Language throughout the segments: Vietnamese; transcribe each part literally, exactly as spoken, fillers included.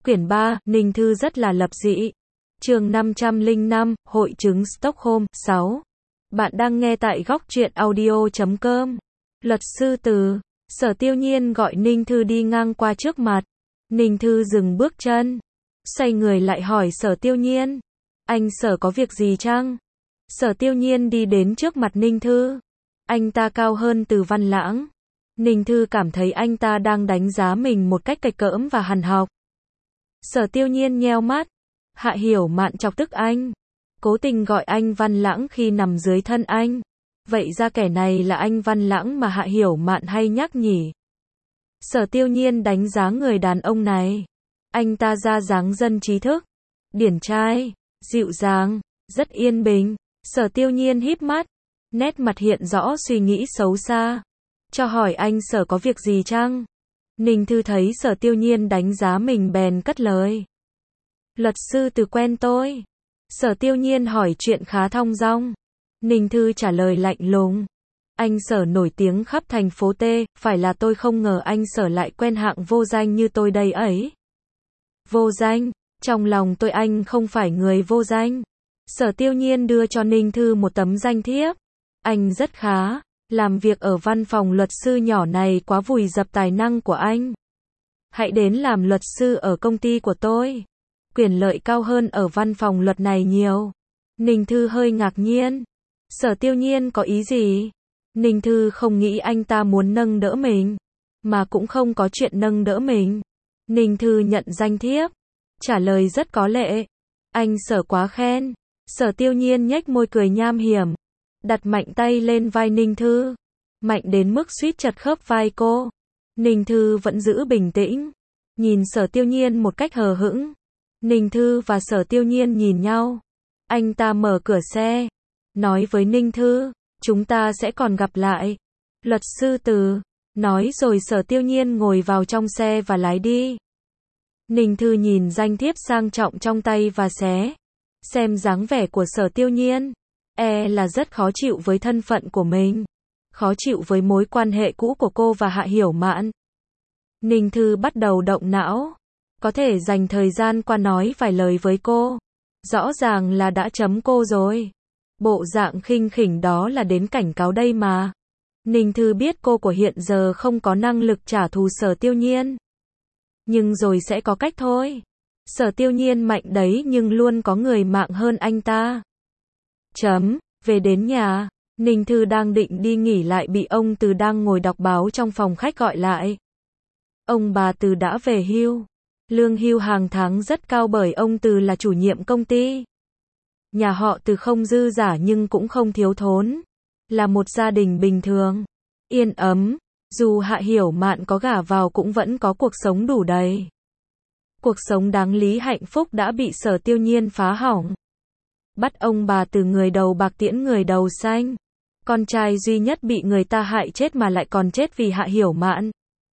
Quyển ba, Ninh Thư rất là lập dị. Chương năm trăm lẻ năm, Hội chứng Stockholm. sáu. Bạn đang nghe tại góc truyện audio chấm com. Luật sư Từ. Sở Tiêu Nhiên gọi Ninh Thư đi ngang qua trước mặt. Ninh Thư dừng bước chân, xoay người lại hỏi Sở Tiêu Nhiên. Anh Sở có việc gì chăng? Sở Tiêu Nhiên đi đến trước mặt Ninh Thư. Anh ta cao hơn Từ Văn Lãng. Ninh Thư cảm thấy anh ta đang đánh giá mình một cách cạch cỡm và hằn học. Sở Tiêu Nhiên nheo mắt. Hạ Hiểu Mạn chọc tức anh. Cố tình gọi anh Văn Lãng khi nằm dưới thân anh. Vậy ra kẻ này là anh Văn Lãng mà Hạ Hiểu Mạn hay nhắc nhỉ? Sở Tiêu Nhiên đánh giá người đàn ông này. Anh ta ra dáng dân trí thức, điển trai, dịu dàng, rất yên bình. Sở Tiêu Nhiên híp mắt, nét mặt hiện rõ suy nghĩ xấu xa. Cho hỏi anh Sở có việc gì chăng? Ninh Thư thấy Sở Tiêu Nhiên đánh giá mình bèn cất lời. Luật sư Từ quen tôi. Sở Tiêu Nhiên hỏi chuyện khá thong dong. Ninh Thư trả lời lạnh lùng. Anh Sở nổi tiếng khắp thành phố T, phải là tôi không ngờ anh Sở lại quen hạng vô danh như tôi đây ấy. Vô danh? Trong lòng tôi anh không phải người vô danh. Sở Tiêu Nhiên đưa cho Ninh Thư một tấm danh thiếp. Anh rất khá. Làm việc ở văn phòng luật sư nhỏ này quá vùi dập tài năng của anh. Hãy đến làm luật sư ở công ty của tôi. Quyền lợi cao hơn ở văn phòng luật này nhiều. Ninh Thư hơi ngạc nhiên. Sở Tiêu Nhiên có ý gì? Ninh Thư không nghĩ anh ta muốn nâng đỡ mình, mà cũng không có chuyện nâng đỡ mình. Ninh Thư nhận danh thiếp, trả lời rất có lệ. Anh Sở quá khen. Sở Tiêu Nhiên nhếch môi cười nham hiểm, đặt mạnh tay lên vai Ninh Thư, mạnh đến mức suýt chật khớp vai cô. Ninh Thư vẫn giữ bình tĩnh, nhìn Sở Tiêu Nhiên một cách hờ hững. Ninh Thư và Sở Tiêu Nhiên nhìn nhau. Anh ta mở cửa xe, nói với Ninh Thư, chúng ta sẽ còn gặp lại. Luật sư Từ. Nói rồi Sở Tiêu Nhiên ngồi vào trong xe và lái đi. Ninh Thư nhìn danh thiếp sang trọng trong tay và xé. Xem dáng vẻ của Sở Tiêu Nhiên, e là rất khó chịu với thân phận của mình, khó chịu với mối quan hệ cũ của cô và Hạ Hiểu Mạn. Ninh Thư bắt đầu động não, có thể dành thời gian qua nói vài lời với cô. Rõ ràng là đã chấm cô rồi. Bộ dạng khinh khỉnh đó là đến cảnh cáo đây mà. Ninh Thư biết cô của hiện giờ không có năng lực trả thù Sở Tiêu Nhiên. Nhưng rồi sẽ có cách thôi. Sở Tiêu Nhiên mạnh đấy nhưng luôn có người mạng hơn anh ta. Chấm, về đến nhà, Ninh Thư đang định đi nghỉ lại bị ông Từ đang ngồi đọc báo trong phòng khách gọi lại. Ông bà Từ đã về hưu. Lương hưu hàng tháng rất cao bởi ông Từ là chủ nhiệm công ty. Nhà họ Từ không dư giả nhưng cũng không thiếu thốn. Là một gia đình bình thường, yên ấm. Dù Hạ Hiểu Mạn có gả vào cũng vẫn có cuộc sống đủ đầy. Cuộc sống đáng lý hạnh phúc đã bị Sở Tiêu Nhiên phá hỏng. Bắt ông bà Từ người đầu bạc tiễn người đầu xanh. Con trai duy nhất bị người ta hại chết mà lại còn chết vì Hạ Hiểu Mạn.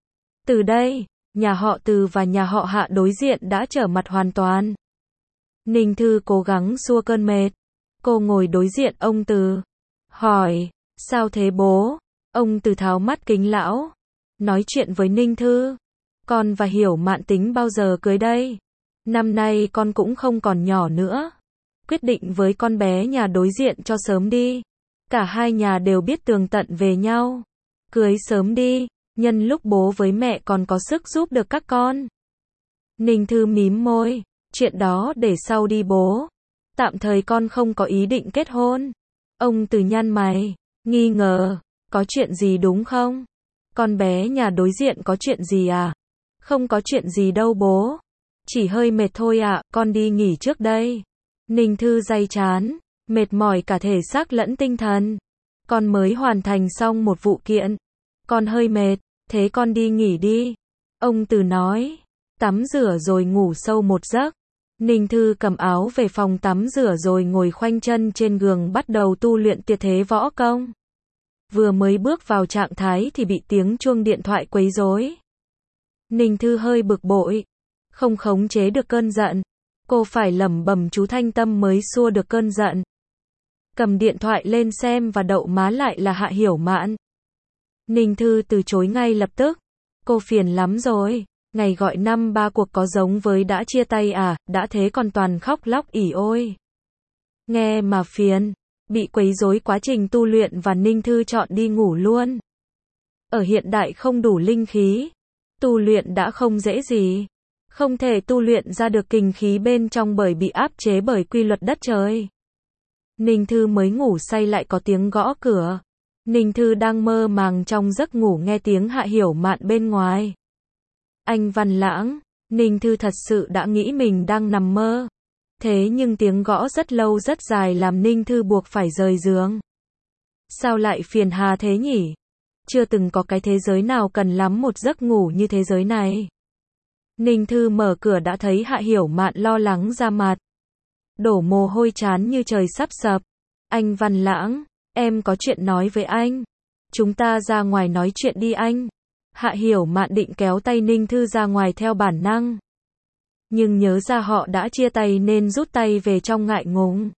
Từ đây, nhà họ Từ và nhà họ Hạ đối diện đã trở mặt hoàn toàn. Ninh Thư cố gắng xua cơn mệt. Cô ngồi đối diện ông Từ, hỏi, sao thế bố? Ông Từ tháo mắt kính lão, nói chuyện với Ninh Thư. Con và Hiểu Mạn tính bao giờ cưới đây? Năm nay con cũng không còn nhỏ nữa. Quyết định với con bé nhà đối diện cho sớm đi. Cả hai nhà đều biết tường tận về nhau. Cưới sớm đi, nhân lúc bố với mẹ còn có sức giúp được các con. Ninh Thư mím môi, chuyện đó để sau đi bố. Tạm thời con không có ý định kết hôn. Ông Từ nhăn mày, nghi ngờ, có chuyện gì đúng không? Con bé nhà đối diện có chuyện gì à? Không có chuyện gì đâu bố. Chỉ hơi mệt thôi ạ, à, con đi nghỉ trước đây. Ninh Thư day chán, mệt mỏi cả thể xác lẫn tinh thần. Con mới hoàn thành xong một vụ kiện. Con hơi mệt, thế con đi nghỉ đi. Ông Từ nói, tắm rửa rồi ngủ sâu một giấc. Ninh Thư cầm áo về phòng tắm rửa rồi ngồi khoanh chân trên giường bắt đầu tu luyện tuyệt thế võ công. Vừa mới bước vào trạng thái thì bị tiếng chuông điện thoại quấy rối. Ninh Thư hơi bực bội, không khống chế được cơn giận. Cô phải lẩm bẩm chú thanh tâm mới xua được cơn giận. Cầm điện thoại lên xem và đậu má lại là Hạ Hiểu Mạn. Ninh Thư từ chối ngay lập tức. Cô phiền lắm rồi. Ngày gọi năm ba cuộc có giống với đã chia tay à, đã thế còn toàn khóc lóc ỉ ôi. Nghe mà phiền, bị quấy rối quá trình tu luyện và Ninh Thư chọn đi ngủ luôn. Ở hiện đại không đủ linh khí, tu luyện đã không dễ gì. Không thể tu luyện ra được kình khí bên trong bởi bị áp chế bởi quy luật đất trời. Ninh Thư mới ngủ say lại có tiếng gõ cửa. Ninh Thư đang mơ màng trong giấc ngủ nghe tiếng Hạ Hiểu Mạn bên ngoài. Anh Văn Lãng, Ninh Thư thật sự đã nghĩ mình đang nằm mơ. Thế nhưng tiếng gõ rất lâu rất dài làm Ninh Thư buộc phải rời giường. Sao lại phiền hà thế nhỉ? Chưa từng có cái thế giới nào cần lắm một giấc ngủ như thế giới này. Ninh Thư mở cửa đã thấy Hạ Hiểu Mạn lo lắng ra mặt. Đổ mồ hôi chán như trời sắp sập. Anh Văn Lãng, em có chuyện nói với anh. Chúng ta ra ngoài nói chuyện đi anh. Hạ Hiểu Mạn định kéo tay Ninh Thư ra ngoài theo bản năng. Nhưng nhớ ra họ đã chia tay nên rút tay về trong ngại ngùng.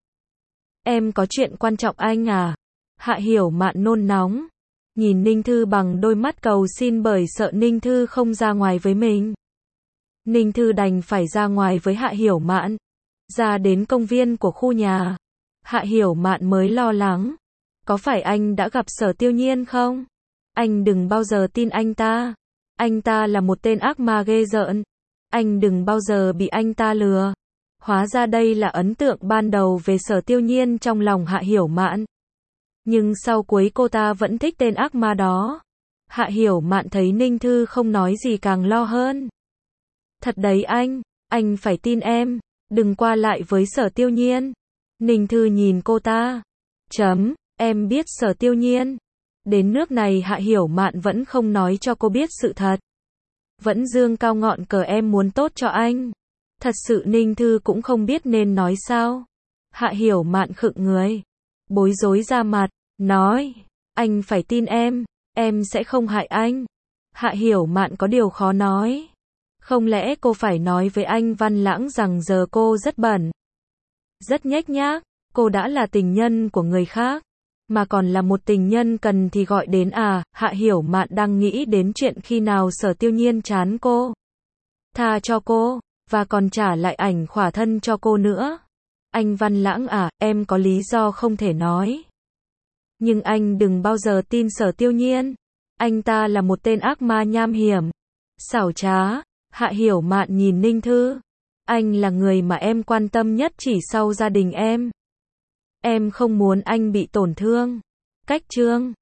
Em có chuyện quan trọng anh à? Hạ Hiểu Mạn nôn nóng. Nhìn Ninh Thư bằng đôi mắt cầu xin bởi sợ Ninh Thư không ra ngoài với mình. Ninh Thư đành phải ra ngoài với Hạ Hiểu Mạn. Ra đến công viên của khu nhà. Hạ Hiểu Mạn mới lo lắng. Có phải anh đã gặp Sở Tiêu Nhiên không? Anh đừng bao giờ tin anh ta. Anh ta là một tên ác ma ghê rợn. Anh đừng bao giờ bị anh ta lừa. Hóa ra đây là ấn tượng ban đầu về Sở Tiêu Nhiên trong lòng Hạ Hiểu Mạn. Nhưng sau cuối cô ta vẫn thích tên ác ma đó. Hạ Hiểu Mạn thấy Ninh Thư không nói gì càng lo hơn. Thật đấy anh, anh phải tin em, đừng qua lại với Sở Tiêu Nhiên. Ninh Thư nhìn cô ta. Chấm, em biết Sở Tiêu Nhiên. Đến nước này Hạ Hiểu Mạn vẫn không nói cho cô biết sự thật. Vẫn dương cao ngọn cờ em muốn tốt cho anh. Thật sự Ninh Thư cũng không biết nên nói sao. Hạ Hiểu Mạn khựng người. Bối rối ra mặt, nói, anh phải tin em, em sẽ không hại anh. Hạ Hiểu Mạn có điều khó nói. Không lẽ cô phải nói với anh Văn Lãng rằng giờ cô rất bẩn, rất nhếch nhác, cô đã là tình nhân của người khác, mà còn là một tình nhân cần thì gọi đến à? Hạ Hiểu Mạn đang nghĩ đến chuyện khi nào Sở Tiêu Nhiên chán cô, tha cho cô, và còn trả lại ảnh khỏa thân cho cô nữa. Anh Văn Lãng à, em có lý do không thể nói. Nhưng anh đừng bao giờ tin Sở Tiêu Nhiên. Anh ta là một tên ác ma nham hiểm, xảo trá. Hạ Hiểu Mạn nhìn Ninh Thư. Anh là người mà em quan tâm nhất chỉ sau gia đình em. Em không muốn anh bị tổn thương. Cách chương